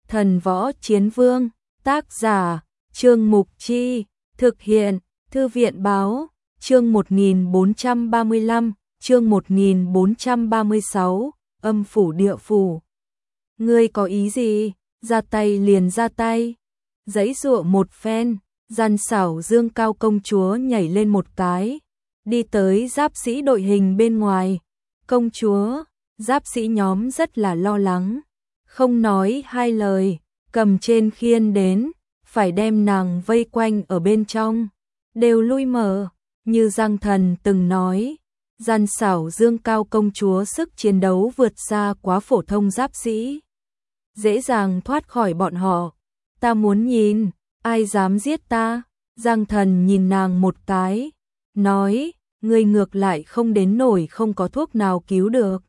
Thần Võ Chiến Vương, tác giả, Trương Mục Chi, thực hiện, Thư viện Báo, chương 1435, chương 1436, âm phủ địa phủ. Ngươi có ý gì? Ra tay liền ra tay. Giãy giụa một phen, gian xảo Dương Cao công chúa nhảy lên một cái, đi tới giáp sĩ đội hình bên ngoài. Công chúa, giáp sĩ nhóm rất là lo lắng, không nói hai lời, cầm trên khiên đến, phải đem nàng vây quanh ở bên trong, đều lui mở. Như Giang Thần từng nói, gian xảo Dương Cao công chúa sức chiến đấu vượt xa quá phổ thông giáp sĩ, dễ dàng thoát khỏi bọn họ. Ta muốn nhìn, ai dám giết ta? Giang Thần nhìn nàng một cái, nói, ngươi ngược lại không đến nổi không có thuốc nào cứu được.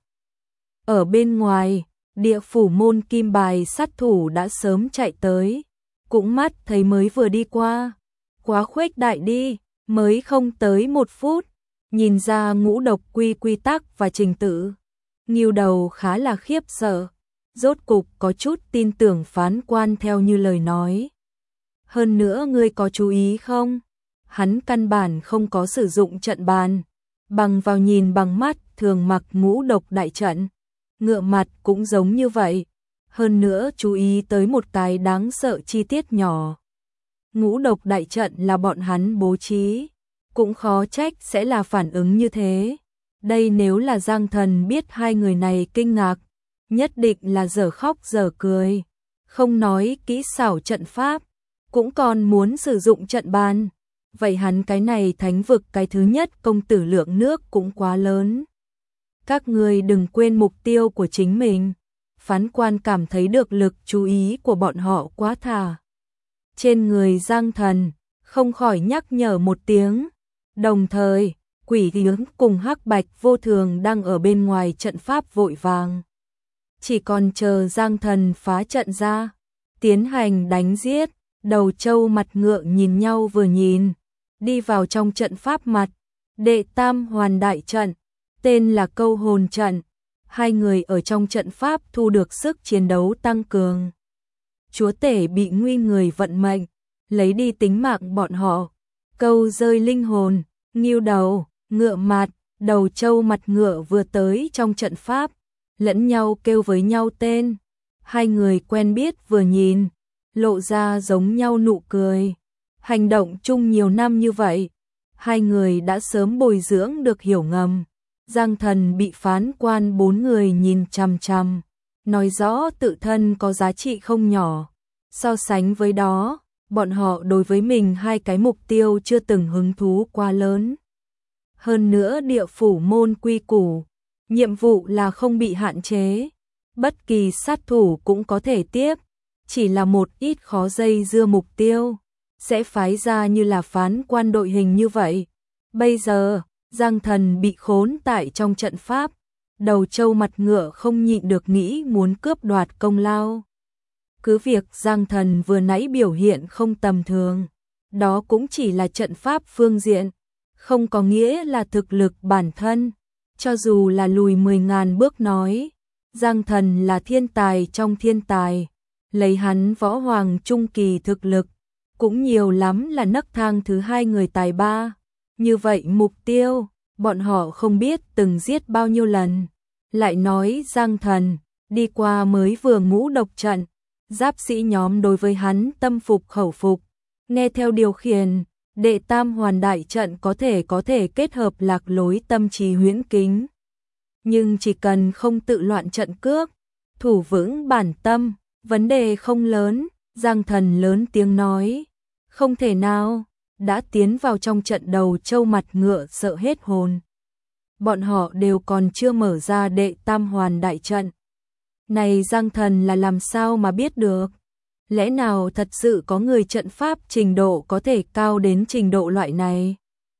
Ở bên ngoài, địa phủ môn kim bài sát thủ đã sớm chạy tới, cũng mắt thấy mới vừa đi qua, quá khuếch đại đi, mới không tới 1 phút, nhìn ra ngũ độc quy tắc và trình tự. Ngưu Đầu khá là khiếp sợ, rốt cục có chút tin tưởng phán quan theo như lời nói. Hơn nữa ngươi có chú ý không? Hắn căn bản không có sử dụng trận bàn, bằng vào nhìn bằng mắt thường mặc ngũ độc đại trận. Ngựa mặt cũng giống như vậy. Hơn nữa chú ý tới một cái đáng sợ chi tiết nhỏ. Ngũ độc đại trận là bọn hắn bố trí, cũng khó trách sẽ là phản ứng như thế. Đây nếu là Giang Thần biết hai người này kinh ngạc, nhất định là dở khóc dở cười. Không nói kỹ xảo trận pháp, cũng còn muốn sử dụng trận bàn. Vậy hắn cái này thánh vực cái thứ nhất công tử lượng nước cũng quá lớn. Các người đừng quên mục tiêu của chính mình. Phán quan cảm thấy được lực chú ý của bọn họ quá thả trên người Giang Thần, không khỏi nhắc nhở một tiếng. Đồng thời, Quỷ Tướng cùng Hắc Bạch Vô Thường đang ở bên ngoài trận pháp vội vàng, chỉ còn chờ Giang Thần phá trận ra, tiến hành đánh giết. Đầu trâu mặt ngựa nhìn nhau vừa nhìn, đi vào trong trận pháp mặt. Đệ Tam Hoàn Đại Trận, tên là Câu Hồn Trận. Hai người ở trong trận pháp thu được sức chiến đấu tăng cường. Chúa tể bị nguy người vận mệnh, lấy đi tính mạng bọn họ, câu rơi linh hồn. Ngưu Đầu, ngựa mặt, đầu trâu mặt ngựa vừa tới trong trận pháp, lẫn nhau kêu với nhau tên. Hai người quen biết vừa nhìn, lộ ra giống nhau nụ cười. Hành động chung nhiều năm như vậy, hai người đã sớm bồi dưỡng được hiểu ngầm. Giang Thần bị phán quan 4 người nhìn chằm chằm, nói rõ tự thân có giá trị không nhỏ. So sánh với đó, bọn họ đối với mình hai cái mục tiêu chưa từng hứng thú quá lớn. Hơn nữa địa phủ môn quy củ, nhiệm vụ là không bị hạn chế, bất kỳ sát thủ cũng có thể tiếp, chỉ là một ít khó dây dưa mục tiêu sẽ phái ra như là phán quan đội hình như vậy. Bây giờ, Giang Thần bị khốn tại trong trận pháp, đầu trâu mặt ngựa không nhịn được nghĩ muốn cướp đoạt công lao. Cứ việc Giang Thần vừa nãy biểu hiện không tầm thường, đó cũng chỉ là trận pháp phương diện, không có nghĩa là thực lực bản thân. Cho dù là lùi 10.000 bước nói, Giang Thần là thiên tài trong thiên tài, lấy hắn võ hoàng trung kỳ thực lực, cũng nhiều lắm là nấc thang thứ 2 người tài ba. Như vậy mục tiêu, bọn họ không biết từng giết bao nhiêu lần. Lại nói Giang Thần, đi qua mới vừa ngũ độc trận, giáp sĩ nhóm đối với hắn tâm phục khẩu phục, nghe theo điều khiển. Đệ Tam Hoàn Đại Trận có thể kết hợp lạc lối tâm trí huyễn kính. Nhưng chỉ cần không tự loạn trận cước, thủ vững bản tâm, vấn đề không lớn. Giang Thần lớn tiếng nói, không thể nào. Đã tiến vào trong trận, đầu trâu mặt ngựa sợ hết hồn. Bọn họ đều còn chưa mở ra Đệ Tam Hoàn Đại Trận. Này Giang Thần là làm sao mà biết được? Lẽ nào thật sự có người trận pháp trình độ có thể cao đến trình độ loại này?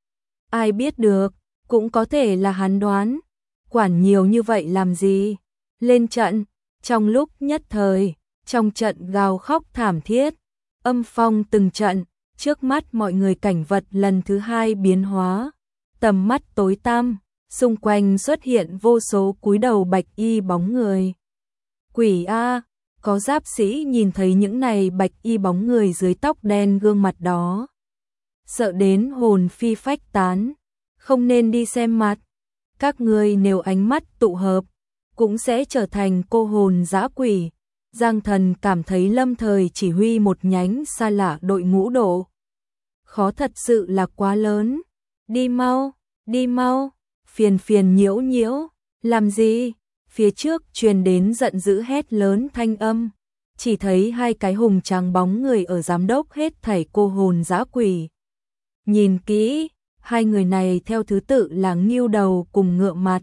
Ai biết được, cũng có thể là hắn đoán. Quản nhiều như vậy làm gì? Lên trận, trong lúc nhất thời, trong trận gào khóc thảm thiết, âm phong từng trận. Trước mắt mọi người cảnh vật lần thứ 2 biến hóa, tầm mắt tối tăm, xung quanh xuất hiện vô số cúi đầu bạch y bóng người. Quỷ a, Có giáp sĩ nhìn thấy những này bạch y bóng người dưới tóc đen gương mặt đó, sợ đến hồn phi phách tán, không nên đi xem mặt. Các ngươi nếu ánh mắt tụ hợp, cũng sẽ trở thành cô hồn dã quỷ. Giang Thần cảm thấy lâm thời chỉ huy một nhánh xa lạ đội ngũ độ khó thật sự là quá lớn. Đi mau, phiền nhiễu nhiễu, làm gì? Phía trước truyền đến giận dữ hét lớn thanh âm, chỉ thấy hai cái hùng tráng bóng người ở giám đốc hết thảy cô hồn dã quỷ. Nhìn kỹ, hai người này theo thứ tự là Ngưu Đầu cùng Ngựa Mặt.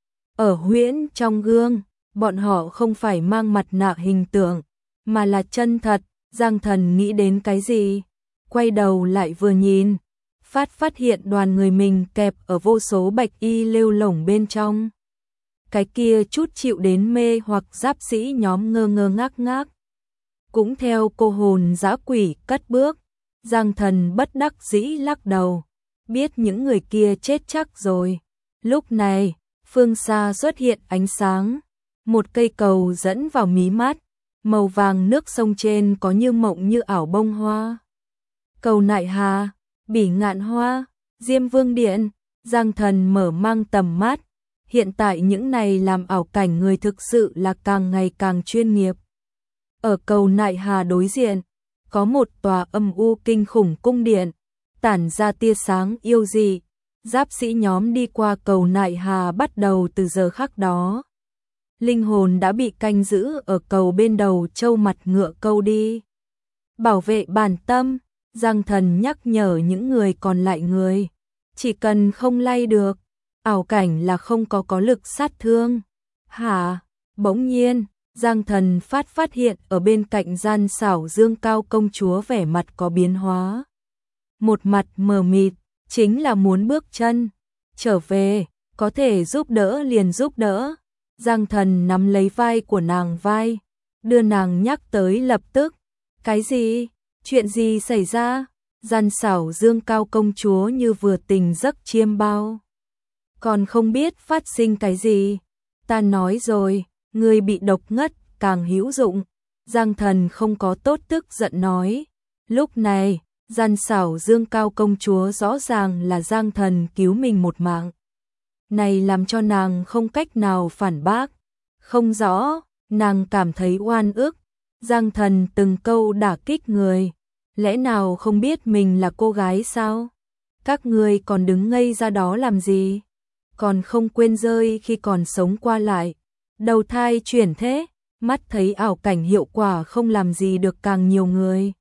Ở huyễn trong gương, bọn họ không phải mang mặt nạ hình tượng, mà là chân thật. Giang Thần nghĩ đến cái gì? Quay đầu lại vừa nhìn, phát hiện đoàn người mình kẹp ở vô số bạch y lêu lổng bên trong. Cái kia chút chịu đến mê hoặc giáp sĩ nhóm ngơ ngác. Cũng theo cô hồn dã quỷ cất bước, Giang Thần bất đắc dĩ lắc đầu, biết những người kia chết chắc rồi. Lúc này, phương xa xuất hiện ánh sáng, một cây cầu dẫn vào mí mắt, màu vàng nước sông trên có như mộng như ảo bông hoa. Cầu Nại Hà, Bỉ Ngạn Hoa, Diêm Vương Điện. Giang Thần mở mang tầm mắt, hiện tại những này làm ảo cảnh người thực sự là càng ngày càng chuyên nghiệp. Ở cầu Nại Hà đối diện, có một tòa âm u kinh khủng cung điện, tản ra tia sáng yêu dị. Giáp sĩ nhóm đi qua cầu Nại Hà bắt đầu từ giờ khắc đó. Linh hồn đã bị canh giữ ở cầu bên đầu trâu mặt ngựa câu đi. Bảo vệ bản tâm, Giang Thần nhắc nhở những người còn lại người. Chỉ cần không lay được, ảo cảnh là không có lực sát thương. Hả? Bỗng nhiên, Giang Thần phát hiện ở bên cạnh gian xảo Dương Cao công chúa vẻ mặt có biến hóa. Một mặt mờ mịt, chính là muốn bước chân trở về, có thể giúp đỡ liền giúp đỡ. Giang Thần nắm lấy vai của nàng vai, đưa nàng nhắc tới lập tức. Cái gì? Chuyện gì xảy ra? Gian xảo Dương Cao công chúa như vừa tỉnh giấc chiêm bao, còn không biết phát sinh cái gì. Ta nói rồi, người bị độc ngất càng hữu dụng. Giang Thần không có tốt tức giận nói. Lúc này, gian xảo Dương Cao công chúa rõ ràng là Giang Thần cứu mình một mạng. Này làm cho nàng không cách nào phản bác. Không rõ, nàng cảm thấy oan ức. Giang Thần từng câu đả kích người. Lẽ nào không biết mình là cô gái sao? Các người còn đứng ngây ra đó làm gì? Còn không quên rơi khi còn sống qua lại. Đầu thai chuyển thế, mắt thấy ảo cảnh hiệu quả không làm gì được càng nhiều người.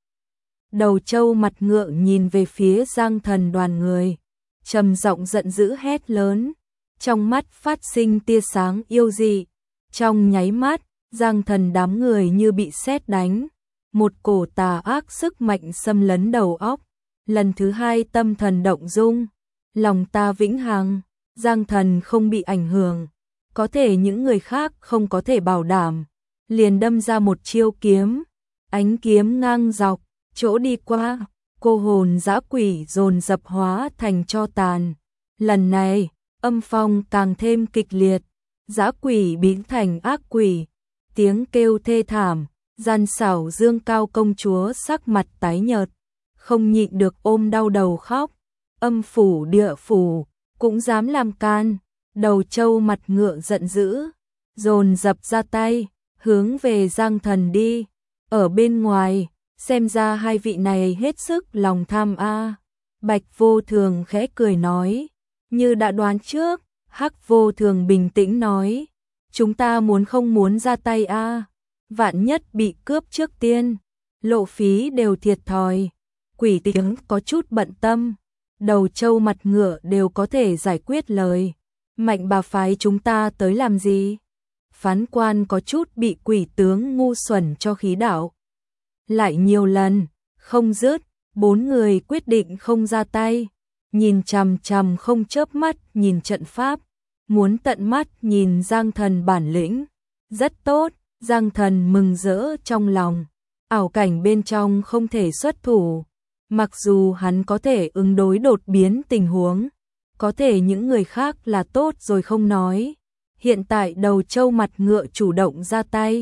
Đầu trâu mặt ngựa nhìn về phía Giang Thần đoàn người, trầm giọng giận dữ hét lớn, trong mắt phát sinh tia sáng yêu dị. Trong nháy mắt, Giang Thần đám người như bị sét đánh, một cổ tà ác sức mạnh xâm lấn đầu óc. Lần thứ hai tâm thần động dung, lòng ta vĩnh hằng. Giang Thần không bị ảnh hưởng, có thể những người khác không có thể bảo đảm, liền đâm ra một chiêu kiếm, ánh kiếm ngang dọc, chỗ đi qua, cô hồn dã quỷ dồn dập hóa thành tro tàn. Lần này, âm phong càng thêm kịch liệt, dã quỷ biến thành ác quỷ, tiếng kêu thê thảm. Gian xảo Dương Cao công chúa sắc mặt tái nhợt, không nhịn được ôm đau đầu khóc. Âm phủ địa phủ cũng dám làm can. Đầu trâu mặt ngựa giận dữ, dồn dập ra tay, hướng về Giang Thần đi. Ở bên ngoài, xem ra hai vị này hết sức lòng tham a. Bạch Vô Thường khẽ cười nói, như đã đoán trước. Hắc Vô Thường bình tĩnh nói, chúng ta muốn không muốn ra tay a, vạn nhất bị cướp trước tiên, lộ phí đều thiệt thòi. Quỷ tiếng có chút bận tâm, đầu trâu mặt ngựa đều có thể giải quyết lời. Mạnh bà phái chúng ta tới làm gì? Phán quan có chút bị quỷ tướng ngu xuẩn cho khí đảo. Lại nhiều lần, không dứt, bốn người quyết định không ra tay. Nhìn chằm chằm không chớp mắt nhìn trận pháp, muốn tận mắt nhìn Giang Thần bản lĩnh. Rất tốt, Giang Thần mừng rỡ trong lòng. Ảo cảnh bên trong không thể xuất thủ, mặc dù hắn có thể ứng đối đột biến tình huống, có thể những người khác là tốt rồi không nói. Hiện tại đầu trâu mặt ngựa chủ động ra tay,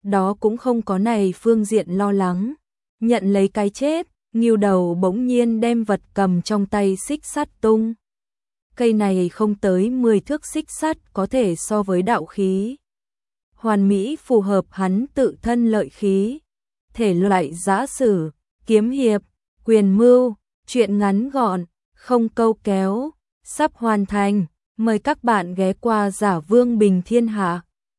đó cũng không có này phương diện lo lắng. Nhận lấy cái chết, Ngưu Đầu bỗng nhiên đem vật cầm trong tay xích sắt tung. Cây này không tới 10 thước xích sắt có thể so với đạo khí. Hoàn mỹ phù hợp hắn tự thân lợi khí. Thể loại giã sử, kiếm hiệp, quyền mưu, truyện ngắn gọn, không câu kéo, sắp hoàn thành. Mời các bạn ghé qua Giả Vương Bình Thiên Hạ.